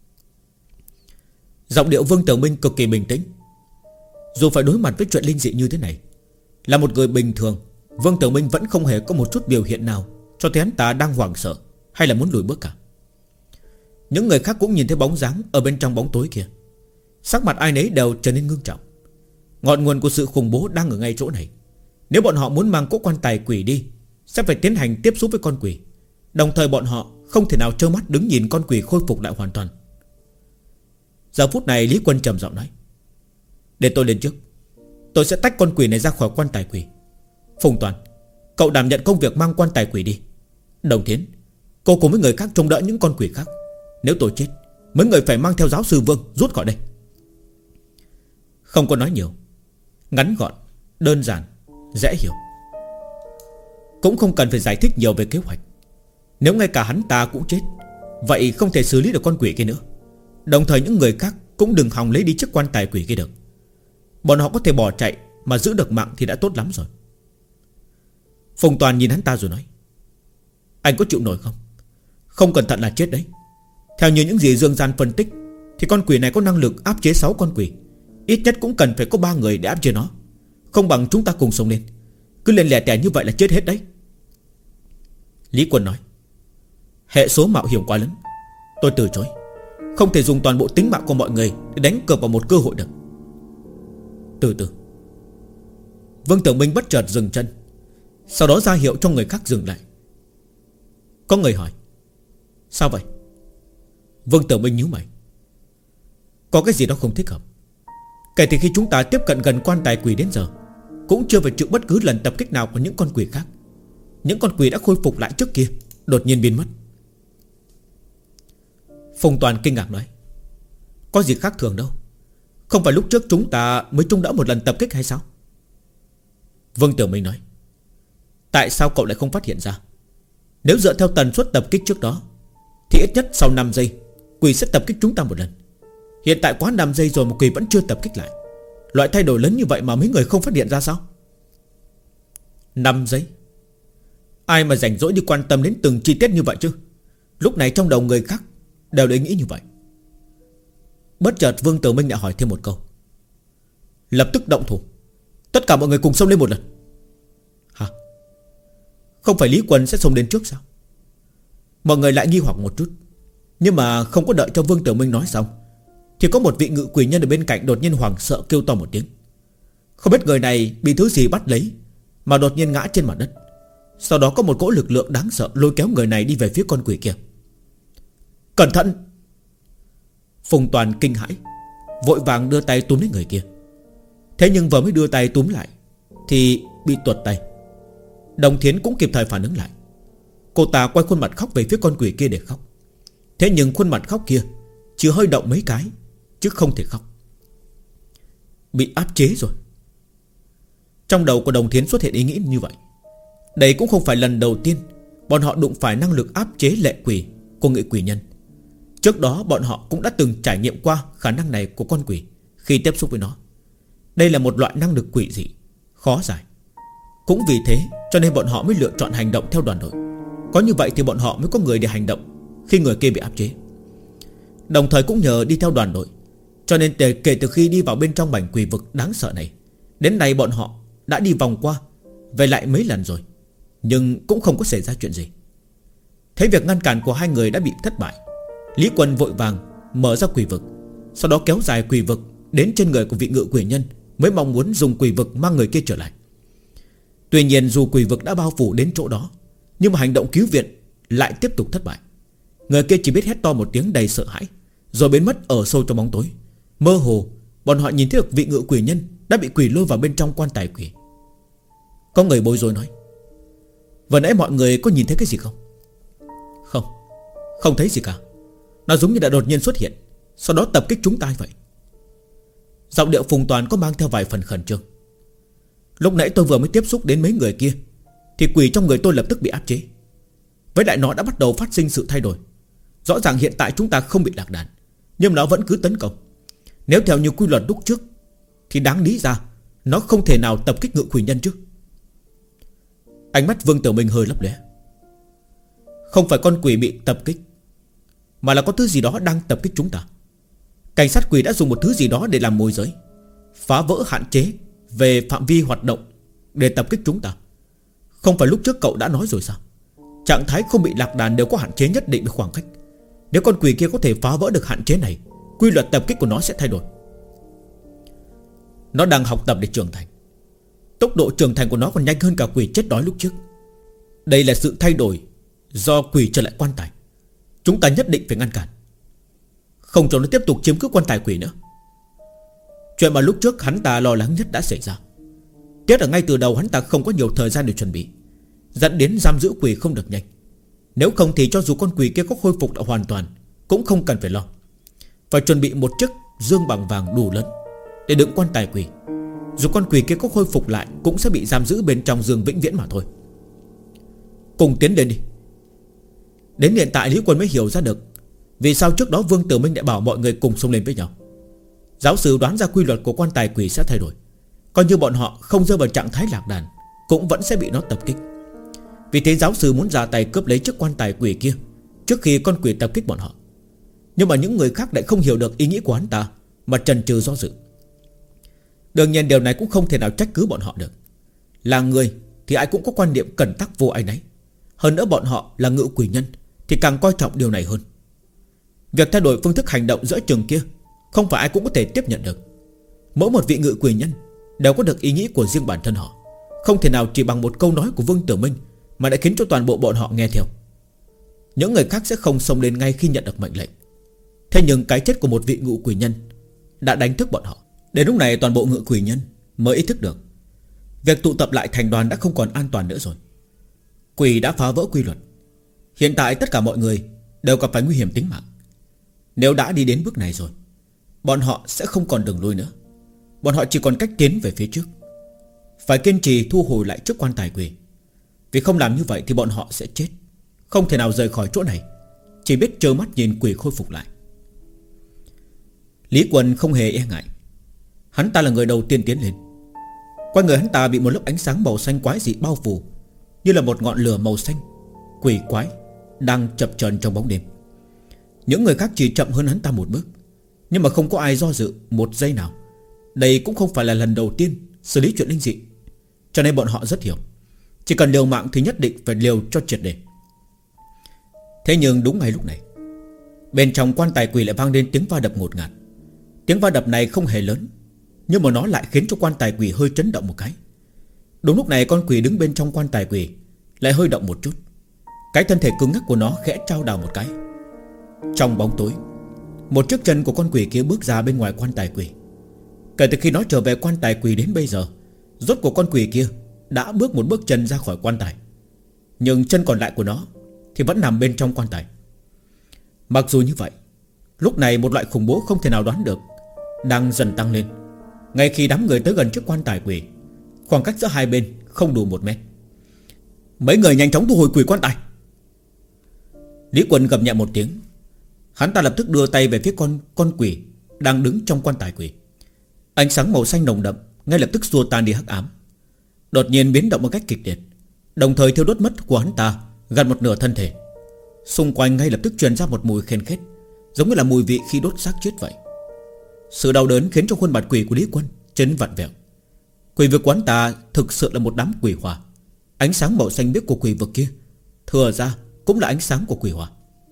Giọng điệu Vương Tiểu Minh cực kỳ bình tĩnh. Dù phải đối mặt với chuyện linh dị như thế này, là một người bình thường, Vương Tiểu Minh vẫn không hề có một chút biểu hiện nào cho thấy hắn ta đang hoảng sợ hay là muốn lùi bước cả. Những người khác cũng nhìn thấy bóng dáng ở bên trong bóng tối kia, sắc mặt ai nấy đều trở nên ngưng trọng. Ngọn nguồn của sự khủng bố đang ở ngay chỗ này. Nếu bọn họ muốn mang cỗ quan tài quỷ đi, sẽ phải tiến hành tiếp xúc với con quỷ. Đồng thời bọn họ không thể nào trơ mắt đứng nhìn con quỷ khôi phục lại hoàn toàn. Giờ phút này Lý Quân trầm giọng nói: để tôi lên trước, tôi sẽ tách con quỷ này ra khỏi quan tài quỷ. Phùng Toàn, cậu đảm nhận công việc mang quan tài quỷ đi. Đồng Thiến, cô cùng với người khác trông đỡ những con quỷ khác. Nếu tôi chết, mấy người phải mang theo giáo sư Vương rút khỏi đây. Không có nói nhiều, ngắn gọn, đơn giản, dễ hiểu. cũng không cần phải giải thích nhiều về kế hoạch. Nếu ngay cả hắn ta cũng chết, vậy không thể xử lý được con quỷ kia nữa. Đồng thời những người khác cũng đừng hòng lấy đi chiếc quan tài quỷ kia được. Bọn họ có thể bỏ chạy mà giữ được mạng thì đã tốt lắm rồi. Phùng Toàn nhìn hắn ta rồi nói: Anh có chịu nổi không? Không cẩn thận là chết đấy. Theo như những gì Dương Gian phân tích thì con quỷ này có năng lực áp chế 6 con quỷ. Ít nhất cũng cần phải có 3 người để áp chế nó. Không bằng chúng ta cùng sống lên. Cứ lên lẻ tẻ như vậy là chết hết đấy. Lý Quân nói: Hệ số mạo hiểm quá lớn, tôi từ chối. Không thể dùng toàn bộ tính mạng của mọi người để đánh cược vào một cơ hội được. Từ từ. Vương Tử Minh bất chợt dừng chân, sau đó ra hiệu cho người khác dừng lại. Có người hỏi: Sao vậy? Vương Tử Minh nhíu mày. Có cái gì đó không thích hợp. Kể từ khi chúng ta tiếp cận gần quan tài quỷ đến giờ, cũng chưa phải chịu bất cứ lần tập kích nào của những con quỷ khác. Những con quỷ đã khôi phục lại trước kia đột nhiên biến mất. Phùng Toàn kinh ngạc nói: Có gì khác thường đâu. Không phải lúc trước chúng ta mới trông đỡ một lần tập kích hay sao? Vương Tử Minh nói: Tại sao cậu lại không phát hiện ra? Nếu dựa theo tần suất tập kích trước đó thì ít nhất sau 5 giây quỷ sẽ tập kích chúng ta một lần. Hiện tại quá 5 giây rồi mà quỷ vẫn chưa tập kích lại. Loại thay đổi lớn như vậy mà mấy người không phát hiện ra sao? 5 giây? Ai mà rảnh rỗi đi quan tâm đến từng chi tiết như vậy chứ? Lúc này trong đầu người khác đều đã nghĩ như vậy. Bất chợt Vương Tử Minh đã hỏi thêm một câu: Lập tức động thủ. Tất cả mọi người cùng xông lên một lần. Hả? Không phải Lý Quân sẽ xông đến trước sao? Mọi người lại nghi hoặc một chút. Nhưng mà không có đợi cho Vương Tử Minh nói xong thì có một vị ngự quỷ nhân ở bên cạnh đột nhiên hoảng sợ kêu to một tiếng. Không biết người này bị thứ gì bắt lấy mà đột nhiên ngã trên mặt đất. Sau đó có một cỗ lực lượng đáng sợ lôi kéo người này đi về phía con quỷ kia. Cẩn thận! Phùng Toàn kinh hãi, vội vàng đưa tay túm lấy người kia. Thế nhưng vừa mới đưa tay túm lại thì bị tuột tay. Đồng Thiến cũng kịp thời phản ứng lại. Cô ta quay khuôn mặt khóc về phía con quỷ kia để khóc. Thế nhưng khuôn mặt khóc kia chỉ hơi động mấy cái chứ không thể khóc. Bị áp chế rồi. Trong đầu của Đồng Thiến xuất hiện ý nghĩ như vậy. Đây cũng không phải lần đầu tiên bọn họ đụng phải năng lực áp chế lệ quỷ của ngự quỷ nhân. Trước đó bọn họ cũng đã từng trải nghiệm qua khả năng này của con quỷ khi tiếp xúc với nó. Đây là một loại năng lực quỷ dị, khó giải. Cũng vì thế cho nên bọn họ mới lựa chọn hành động theo đoàn đội. Có như vậy thì bọn họ mới có người để hành động khi người kia bị áp chế. Đồng thời cũng nhờ đi theo đoàn đội, cho nên kể từ khi đi vào bên trong mảnh quỷ vực đáng sợ này, đến nay bọn họ đã đi vòng qua về lại mấy lần rồi, nhưng cũng không có xảy ra chuyện gì. Thấy việc ngăn cản của hai người đã bị thất bại, Lý Quân vội vàng mở ra quỷ vực, sau đó kéo dài quỷ vực đến trên người của vị ngự quỷ nhân, mới mong muốn dùng quỷ vực mang người kia trở lại. Tuy nhiên dù quỷ vực đã bao phủ đến chỗ đó, nhưng mà hành động cứu viện lại tiếp tục thất bại. Người kia chỉ biết hét to một tiếng đầy sợ hãi, rồi biến mất ở sâu trong bóng tối. Mơ hồ bọn họ nhìn thấy được vị ngự quỷ nhân đã bị quỷ lôi vào bên trong quan tài quỷ. Có người bối rối nói: Vừa nãy mọi người có nhìn thấy cái gì không? Không, không thấy gì cả. Nó giống như đã đột nhiên xuất hiện, sau đó tập kích chúng ta vậy. Giọng điệu Phùng Toàn có mang theo vài phần khẩn trương. Lúc nãy tôi vừa mới tiếp xúc đến mấy người kia thì quỷ trong người tôi lập tức bị áp chế. Với lại nó đã bắt đầu phát sinh sự thay đổi. Rõ ràng hiện tại chúng ta không bị lạc đàn, nhưng nó vẫn cứ tấn công. Nếu theo như quy luật lúc trước thì đáng lý ra nó không thể nào tập kích ngự quỷ nhân chứ. Ánh mắt Vương Tử Minh hơi lấp lóe. Không phải con quỷ bị tập kích, mà là có thứ gì đó đang tập kích chúng ta. Cảnh sát quỷ đã dùng một thứ gì đó để làm môi giới, phá vỡ hạn chế về phạm vi hoạt động để tập kích chúng ta. Không phải lúc trước cậu đã nói rồi sao? Trạng thái không bị lạc đàn đều có hạn chế nhất định về khoảng cách. Nếu con quỷ kia có thể phá vỡ được hạn chế này, quy luật tập kích của nó sẽ thay đổi. Nó đang học tập để trưởng thành. Tốc độ trưởng thành của nó còn nhanh hơn cả quỷ chết đói lúc trước. Đây là sự thay đổi do quỷ trở lại quan tài. Chúng ta nhất định phải ngăn cản, không cho nó tiếp tục chiếm cứ quan tài quỷ nữa. Chuyện mà lúc trước hắn ta lo lắng nhất đã xảy ra. Tiếc là ngay từ đầu hắn ta không có nhiều thời gian để chuẩn bị, dẫn đến giam giữ quỷ không được nhanh. Nếu không thì cho dù con quỷ kia có khôi phục đã hoàn toàn, cũng không cần phải lo. Phải chuẩn bị một chiếc dương bằng vàng đủ lớn để đựng quan tài quỷ. Dù con quỷ kia có khôi phục lại, cũng sẽ bị giam giữ bên trong dương vĩnh viễn mà thôi. Cùng tiến lên đi. Đến hiện tại Lý Quân mới hiểu ra được vì sao trước đó Vương Tử Minh đã bảo mọi người cùng xông lên với nhau. Giáo sư đoán ra quy luật của quan tài quỷ sẽ thay đổi. Coi như bọn họ không rơi vào trạng thái lạc đàn, cũng vẫn sẽ bị nó tập kích. Vì thế giáo sư muốn ra tay cướp lấy chiếc quan tài quỷ kia trước khi con quỷ tập kích bọn họ. Nhưng mà những người khác lại không hiểu được ý nghĩ của hắn ta, mà chần chừ do dự. Đương nhiên điều này cũng không thể nào trách cứ bọn họ được. Là người thì ai cũng có quan niệm cẩn tắc vô ai nấy. Hơn nữa bọn họ là ngự quỷ nhân thì càng coi trọng điều này hơn. Việc thay đổi phương thức hành động giữa chừng kia không phải ai cũng có thể tiếp nhận được. Mỗi một vị ngự quỷ nhân đều có được ý nghĩ của riêng bản thân họ, không thể nào chỉ bằng một câu nói của Vương Tử Minh mà đã khiến cho toàn bộ bọn họ nghe theo. Những người khác sẽ không xông lên ngay khi nhận được mệnh lệnh. Thế nhưng cái chết của một vị ngự quỷ nhân đã đánh thức bọn họ. Đến lúc này toàn bộ ngự quỷ nhân mới ý thức được việc tụ tập lại thành đoàn đã không còn an toàn nữa rồi. Quỷ đã phá vỡ quy luật. Hiện tại tất cả mọi người đều gặp phải nguy hiểm tính mạng. Nếu đã đi đến bước này rồi, bọn họ sẽ không còn đường lui nữa. Bọn họ chỉ còn cách tiến về phía trước. Phải kiên trì thu hồi lại chiếc quan tài quỷ. Vì không làm như vậy thì bọn họ sẽ chết, không thể nào rời khỏi chỗ này, chỉ biết trơ mắt nhìn quỷ khôi phục lại. Lý Quân không hề e ngại. Hắn ta là người đầu tiên tiến lên. Quanh người hắn ta bị một lớp ánh sáng màu xanh quái dị bao phủ, như là một ngọn lửa màu xanh quỷ quái đang chập chờn trong bóng đêm. Những người khác chỉ chậm hơn hắn ta một bước, nhưng mà không có ai do dự một giây nào. Đây cũng không phải là lần đầu tiên xử lý chuyện linh dị, cho nên bọn họ rất hiểu, chỉ cần liều mạng thì nhất định phải liều cho triệt để. Thế nhưng đúng ngay lúc này, bên trong quan tài quỷ lại vang lên tiếng va đập ngột ngạt. Tiếng va đập này không hề lớn, nhưng mà nó lại khiến cho quan tài quỷ hơi chấn động một cái. Đúng lúc này con quỷ đứng bên trong quan tài quỷ lại hơi động một chút. Cái thân thể cứng ngắc của nó khẽ trao đảo một cái. Trong bóng tối, một chiếc chân của con quỷ kia bước ra bên ngoài quan tài quỷ. Kể từ khi nó trở về quan tài quỷ đến bây giờ, rốt của con quỷ kia đã bước một bước chân ra khỏi quan tài, nhưng chân còn lại của nó thì vẫn nằm bên trong quan tài. Mặc dù như vậy, lúc này một loại khủng bố không thể nào đoán được đang dần tăng lên. Ngay khi đám người tới gần trước quan tài quỷ, khoảng cách giữa hai bên không đủ 1 mét. Mấy người nhanh chóng thu hồi quỷ quan tài. Lý Quân gầm nhẹ một tiếng. Hắn ta lập tức đưa tay về phía con quỷ đang đứng trong quan tài quỷ. Ánh sáng màu xanh nồng đậm ngay lập tức xua tan đi hắc ám, đột nhiên biến động một cách kịch liệt, đồng thời thiêu đốt mất của hắn ta gần một nửa thân thể. Xung quanh ngay lập tức truyền ra một mùi khen khét, giống như là mùi vị khi đốt xác chết vậy. Sự đau đớn khiến cho khuôn mặt quỷ của Lý Quân trở nên vặn vẹo. Quỷ vực quán ta thực sự là một đám quỷ hỏa. Ánh sáng màu xanh biếc của quỷ vực kia thừa ra cũng là ánh sáng của quỷ hỏa.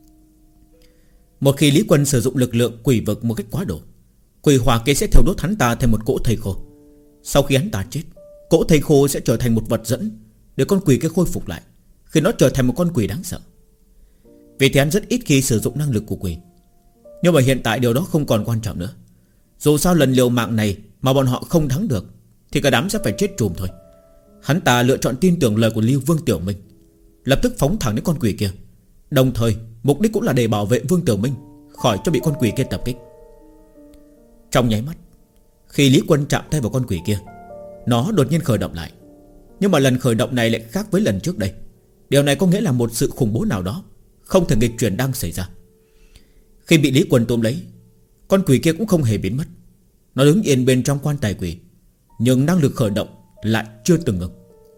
Một khi Lý Quân sử dụng lực lượng quỷ vực một cách quá độ, quỷ hỏa kia sẽ theo đốt hắn ta thành một cỗ thây khô. Sau khi hắn ta chết, cỗ thây khô sẽ trở thành một vật dẫn để con quỷ kia khôi phục lại, khi nó trở thành một con quỷ đáng sợ. Vì thế hắn rất ít khi sử dụng năng lực của quỷ. Nhưng mà hiện tại điều đó không còn quan trọng nữa. Dù sao lần liều mạng này mà bọn họ không thắng được thì cả đám sẽ phải chết chùm thôi. Hắn ta lựa chọn tin tưởng lời của Lưu Vương Tiểu Minh, lập tức phóng thẳng đến con quỷ kia. Đồng thời mục đích cũng là để bảo vệ Vương Tiểu Minh khỏi cho bị con quỷ kia tập kích. Trong nháy mắt, khi Lý Quân chạm tay vào con quỷ kia, nó đột nhiên khởi động lại. Nhưng mà lần khởi động này lại khác với lần trước đây. Điều này có nghĩa là một sự khủng bố nào đó không thể nghịch chuyển đang xảy ra. Khi bị Lý Quân tóm lấy, con quỷ kia cũng không hề biến mất. Nó đứng yên bên trong quan tài quỷ, nhưng năng lực khởi động lại chưa từng ngừng.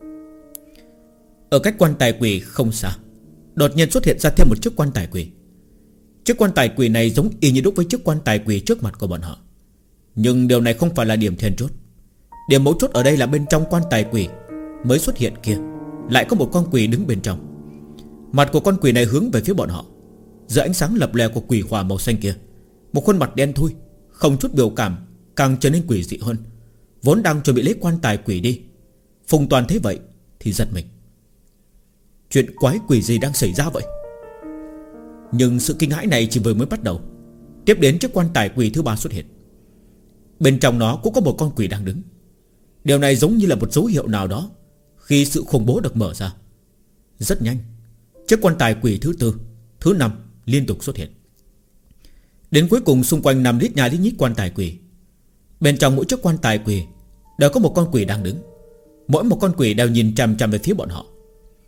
Ở cách quan tài quỷ không xa, đột nhiên xuất hiện ra thêm một chiếc quan tài quỷ. Chiếc quan tài quỷ này giống y như đúc với chiếc quan tài quỷ trước mặt của bọn họ. Nhưng điều này không phải là điểm then chốt. Điểm mấu chốt ở đây là bên trong quan tài quỷ mới xuất hiện kia lại có một con quỷ đứng bên trong. Mặt của con quỷ này hướng về phía bọn họ. Giữa ánh sáng lập lè của quỷ hỏa màu xanh kia, một khuôn mặt đen thui, không chút biểu cảm, càng trở nên quỷ dị hơn. Vốn đang chuẩn bị lấy quan tài quỷ đi, Phùng Toàn thấy vậy thì giật mình. Chuyện quái quỷ gì đang xảy ra vậy? Nhưng sự kinh hãi này chỉ vừa mới bắt đầu. Tiếp đến chiếc quan tài quỷ thứ 3 xuất hiện. Bên trong nó cũng có một con quỷ đang đứng. Điều này giống như là một dấu hiệu nào đó khi sự khủng bố được mở ra. Rất nhanh, chiếc quan tài quỷ thứ 4, thứ 5 liên tục xuất hiện. Đến cuối cùng xung quanh nằm lít nhà lít nhít quan tài quỷ. Bên trong mỗi chiếc quan tài quỷ đều có một con quỷ đang đứng. Mỗi một con quỷ đều nhìn chằm chằm về phía bọn họ.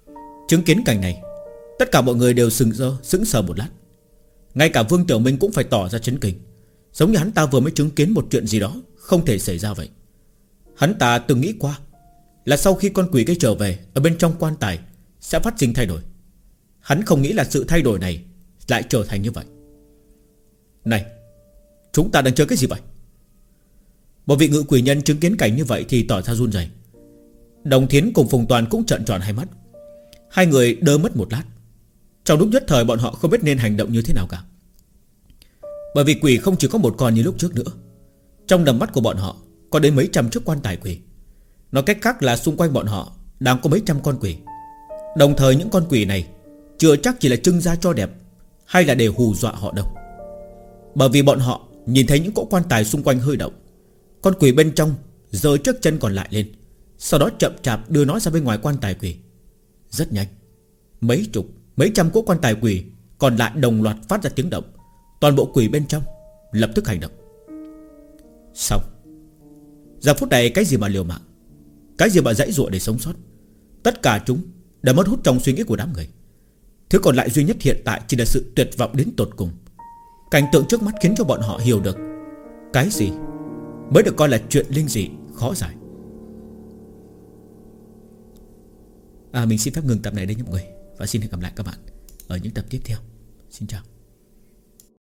Chứng kiến cảnh này, tất cả mọi người đều sững sờ một lát. Ngay cả Vương Tiểu Minh cũng phải tỏ ra chấn kinh, giống như hắn ta vừa mới chứng kiến một chuyện gì đó không thể xảy ra vậy. Hắn ta từng nghĩ qua là sau khi con quỷ kia trở về, ở bên trong quan tài sẽ phát sinh thay đổi. Hắn không nghĩ là sự thay đổi này lại trở thành như vậy. Này, chúng ta đang chơi cái gì vậy? Một vị ngự quỷ nhân chứng kiến cảnh như vậy thì tỏ ra run rẩy. Đồng Thiến cùng Phùng Toàn cũng trợn tròn hai mắt. Hai người đơ mất một lát. Trong lúc nhất thời bọn họ không biết nên hành động như thế nào cả. Bởi vì quỷ không chỉ có một con như lúc trước nữa. Trong tầm mắt của bọn họ có đến mấy trăm chiếc quan tài quỷ. Nói cách khác là xung quanh bọn họ đang có mấy trăm con quỷ. Đồng thời những con quỷ này chưa chắc chỉ là trưng ra cho đẹp, hay là để hù dọa họ đâu. Bởi vì bọn họ nhìn thấy những cỗ quan tài xung quanh hơi động. Con quỷ bên trong giơ trước chân còn lại lên, sau đó chậm chạp đưa nó ra bên ngoài quan tài quỷ. Rất nhanh, mấy chục, mấy trăm cỗ quan tài quỷ còn lại đồng loạt phát ra tiếng động. Toàn bộ quỷ bên trong lập tức hành động. Xong. Giờ phút này cái gì mà liều mạng, cái gì mà dãy dụa để sống sót, tất cả chúng đã mất hút trong suy nghĩ của đám người. Thứ còn lại duy nhất hiện tại chỉ là sự tuyệt vọng đến tột cùng. Cảnh tượng trước mắt khiến cho bọn họ hiểu được cái gì mới được coi là chuyện linh dị khó giải. Mình xin phép ngừng tập này đây mọi người, và xin hẹn gặp lại các bạn ở những tập tiếp theo. Xin chào.